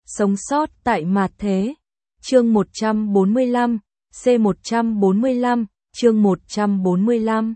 Sống sót tại mạt thế. Chương 145, C145, chương 145.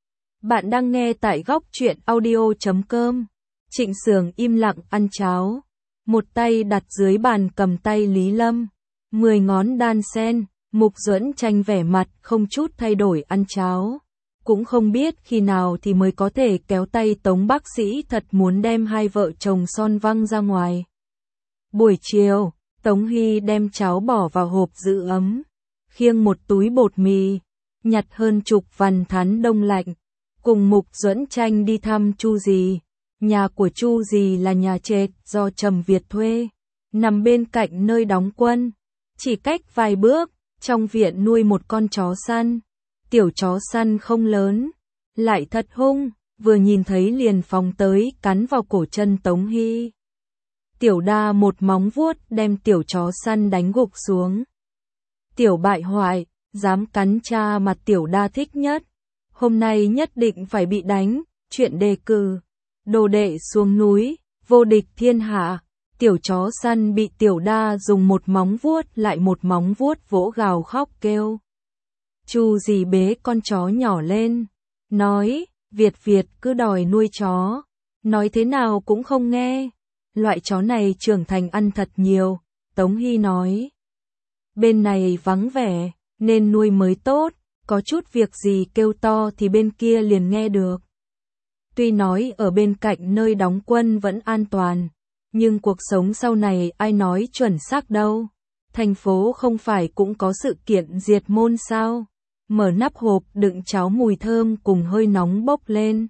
Bạn đang nghe tại góc truyện audio.com. Trịnh Sường im lặng ăn cháo, một tay đặt dưới bàn cầm tay Lý Lâm, 10 ngón đan sen. Mục Duẫn Tranh vẻ mặt không chút thay đổi ăn cháo, cũng không biết khi nào thì mới có thể kéo tay Tống bác sĩ thật muốn đem hai vợ chồng son văng ra ngoài. Buổi chiều, Tống Hy đem cháo bỏ vào hộp giữ ấm, khiêng một túi bột mì, nhặt hơn chục vằn thắn đông lạnh, cùng Mục Duẫn Tranh đi thăm Chu Dì. Nhà của Chu Dì là nhà trệt do Trầm Việt thuê, nằm bên cạnh nơi đóng quân, chỉ cách vài bước. Trong viện nuôi một con chó săn, tiểu chó săn không lớn, lại thật hung, vừa nhìn thấy liền phóng tới cắn vào cổ chân Tống Hy. Tiểu Đa một móng vuốt đem tiểu chó săn đánh gục xuống. Tiểu bại hoại, dám cắn cha mà Tiểu Đa thích nhất, hôm nay nhất định phải bị đánh. Chuyện đề cử, đồ đệ xuống núi, vô địch thiên hạ. Tiểu chó săn bị Tiểu Đa dùng một móng vuốt lại một móng vuốt vỗ gào khóc kêu. Chu Dì bế con chó nhỏ lên, nói, Việt cứ đòi nuôi chó, nói thế nào cũng không nghe. Loại chó này trưởng thành ăn thật nhiều, Tống Hy nói. Bên này vắng vẻ, nên nuôi mới tốt, có chút việc gì kêu to thì bên kia liền nghe được. Tuy nói ở bên cạnh nơi đóng quân vẫn an toàn, nhưng cuộc sống sau này ai nói chuẩn xác đâu. Thành phố không phải cũng có sự kiện diệt môn sao? Mở nắp hộp đựng cháo mùi thơm cùng hơi nóng bốc lên.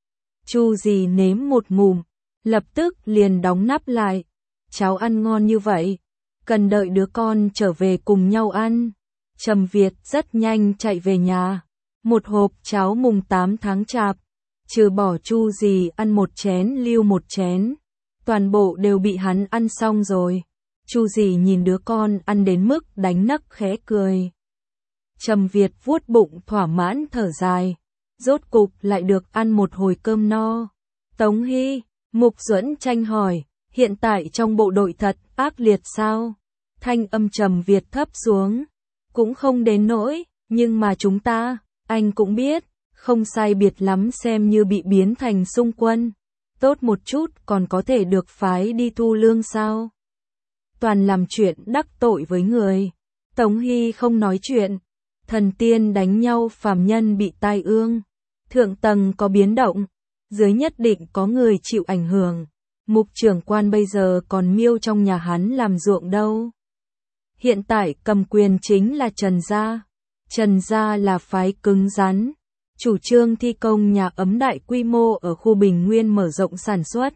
Chu Dì nếm một ngụm, lập tức liền đóng nắp lại. Cháo ăn ngon như vậy, cần đợi đứa con trở về cùng nhau ăn. Trầm Việt rất nhanh chạy về nhà. Một hộp cháo mùng 8 tháng Chạp, trừ bỏ Chu Dì ăn một chén lưu một chén. Toàn bộ đều bị hắn ăn xong rồi. Chu Dì nhìn đứa con ăn đến mức đánh nấc khẽ cười. Trầm Việt vuốt bụng thỏa mãn thở dài. Rốt cục lại được ăn một hồi cơm no. Tống Hy, Mục Duẫn Tranh hỏi, hiện tại trong bộ đội thật ác liệt sao? Thanh âm Trầm Việt thấp xuống. Cũng không đến nỗi, nhưng mà chúng ta, anh cũng biết, không sai biệt lắm xem như bị biến thành xung quân. Tốt một chút còn có thể được phái đi thu lương sao? Toàn làm chuyện đắc tội với người. Tống Hy không nói chuyện. Thần tiên đánh nhau phàm nhân bị tai ương. Thượng tầng có biến động, dưới nhất định có người chịu ảnh hưởng. Mục trưởng quan bây giờ còn miêu trong nhà hắn làm ruộng đâu. Hiện tại cầm quyền chính là Trần Gia. Trần Gia là phái cứng rắn. Chủ trương thi công nhà ấm đại quy mô ở khu Bình Nguyên mở rộng sản xuất.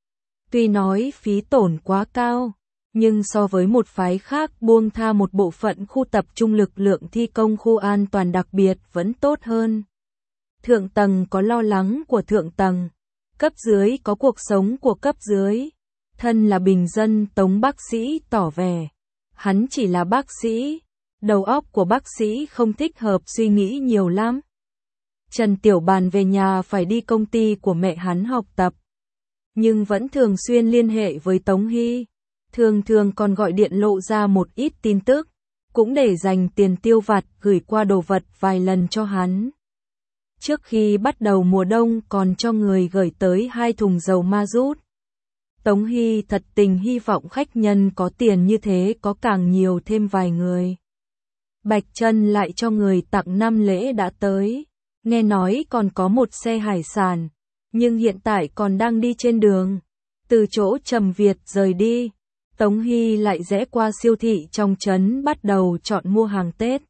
Tuy nói phí tổn quá cao, nhưng so với một phái khác buông tha một bộ phận khu tập trung lực lượng thi công khu an toàn đặc biệt vẫn tốt hơn. Thượng tầng có lo lắng của thượng tầng, cấp dưới có cuộc sống của cấp dưới. Thân là bình dân, Tống bác sĩ tỏ vẻ, hắn chỉ là bác sĩ, đầu óc của bác sĩ không thích hợp suy nghĩ nhiều lắm. Trần Tiểu Bàn về nhà phải đi công ty của mẹ hắn học tập, nhưng vẫn thường xuyên liên hệ với Tống Hy, thường còn gọi điện lộ ra một ít tin tức, cũng để dành tiền tiêu vặt gửi qua đồ vật vài lần cho hắn. Trước khi bắt đầu mùa đông còn cho người gửi tới 2 thùng dầu ma rút. Tống Hy thật tình hy vọng khách nhân có tiền như thế có càng nhiều thêm vài người. Bạch Trân lại cho người tặng 5 lễ đã tới. Nghe nói còn có một xe hải sản, nhưng hiện tại còn đang đi trên đường. Từ chỗ Trầm Việt rời đi, Tống Hy lại rẽ qua siêu thị trong trấn bắt đầu chọn mua hàng Tết.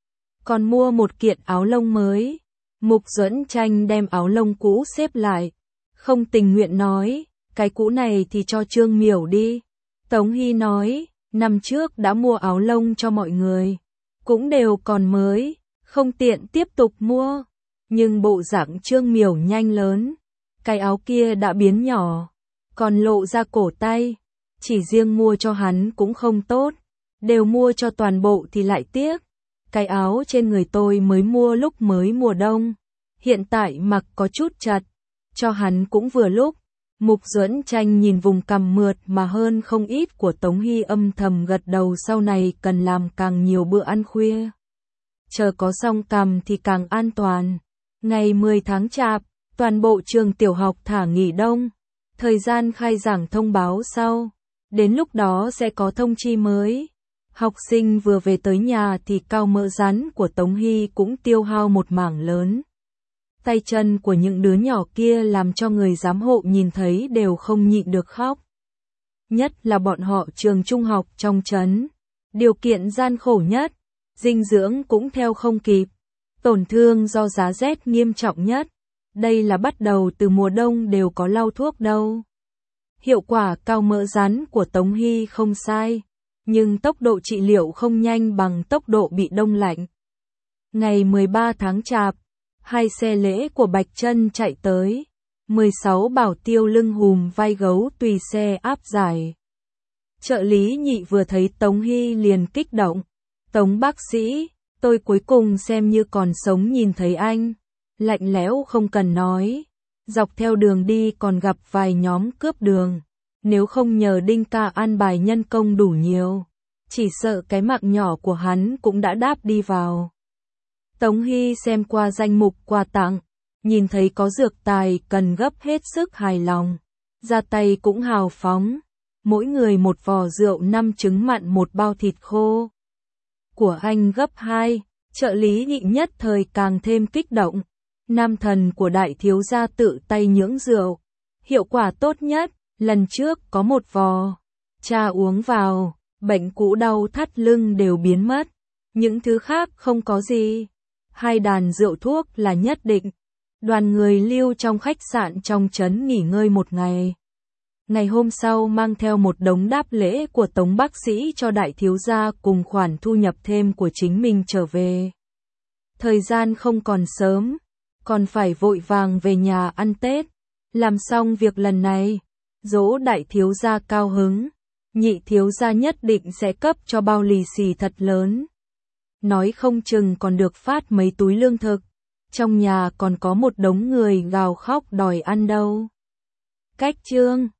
Còn mua một kiện áo lông mới. Mục Duẫn Tranh đem áo lông cũ xếp lại, không tình nguyện nói, cái cũ này thì cho Trương Miểu đi. Tống Hy nói, năm trước đã mua áo lông cho mọi người, cũng đều còn mới, không tiện tiếp tục mua. Nhưng bộ dạng Trương Miểu nhanh lớn, cái áo kia đã biến nhỏ, còn lộ ra cổ tay, chỉ riêng mua cho hắn cũng không tốt, đều mua cho toàn bộ thì lại tiếc. Cái áo trên người tôi mới mua lúc mới mùa đông, hiện tại mặc có chút chật, cho hắn cũng vừa lúc. Mục Duẫn Tranh nhìn vùng cằm mượt mà hơn không ít của Tống Hy âm thầm gật đầu, sau này cần làm càng nhiều bữa ăn khuya. Chờ có xong cằm thì càng an toàn. Ngày 10 tháng Chạp, toàn bộ trường tiểu học thả nghỉ đông. Thời gian khai giảng thông báo sau. Đến lúc đó sẽ có thông chi mới. Học sinh vừa về tới nhà thì cao mỡ rắn của Tống Hy cũng tiêu hao một mảng lớn. Tay chân của những đứa nhỏ kia làm cho người giám hộ nhìn thấy đều không nhịn được khóc. Nhất là bọn họ trường trung học trong trấn. Điều kiện gian khổ nhất, dinh dưỡng cũng theo không kịp. Tổn thương do giá rét nghiêm trọng nhất. Đây là bắt đầu từ mùa đông đều có lau thuốc đâu. Hiệu quả cao mỡ rắn của Tống Hy không sai, nhưng tốc độ trị liệu không nhanh bằng tốc độ bị đông lạnh. Ngày 13 tháng Chạp, 2 xe lễ của Bạch Trân chạy tới, 16 bảo tiêu lưng hùm vai gấu tùy xe áp giải. Trợ lý Nhị vừa thấy Tống Hy liền kích động. Tống bác sĩ, tôi cuối cùng xem như còn sống nhìn thấy anh. Lạnh lẽo không cần nói. Dọc theo đường đi còn gặp vài nhóm cướp đường. Nếu không nhờ Đinh ca an bài nhân công đủ nhiều, chỉ sợ cái mạng nhỏ của hắn cũng đã đáp đi vào. Tống Hy xem qua danh mục quà tặng, nhìn thấy có dược tài cần gấp hết sức hài lòng. Ra tay cũng hào phóng. Mỗi người một vò rượu 5 trứng mặn, một bao thịt khô. Của anh gấp 2, trợ lý Nhị nhất thời càng thêm kích động. Nam thần của đại thiếu gia tự tay nhưỡng rượu. Hiệu quả tốt nhất, lần trước có một vò. Cha uống vào, bệnh cũ đau thắt lưng đều biến mất. Những thứ khác không có gì. 2 đàn rượu thuốc là nhất định. Đoàn người lưu trong khách sạn trong trấn nghỉ ngơi một ngày. Ngày hôm sau mang theo một đống đáp lễ của Tống bác sĩ cho đại thiếu gia cùng khoản thu nhập thêm của chính mình trở về. Thời gian không còn sớm, còn phải vội vàng về nhà ăn Tết. Làm xong việc lần này, dỗ đại thiếu gia cao hứng, Nhị thiếu gia nhất định sẽ cấp cho bao lì xì thật lớn. Nói không chừng còn được phát mấy túi lương thực. Trong nhà còn có một đống người gào khóc đòi ăn đâu. Cách chương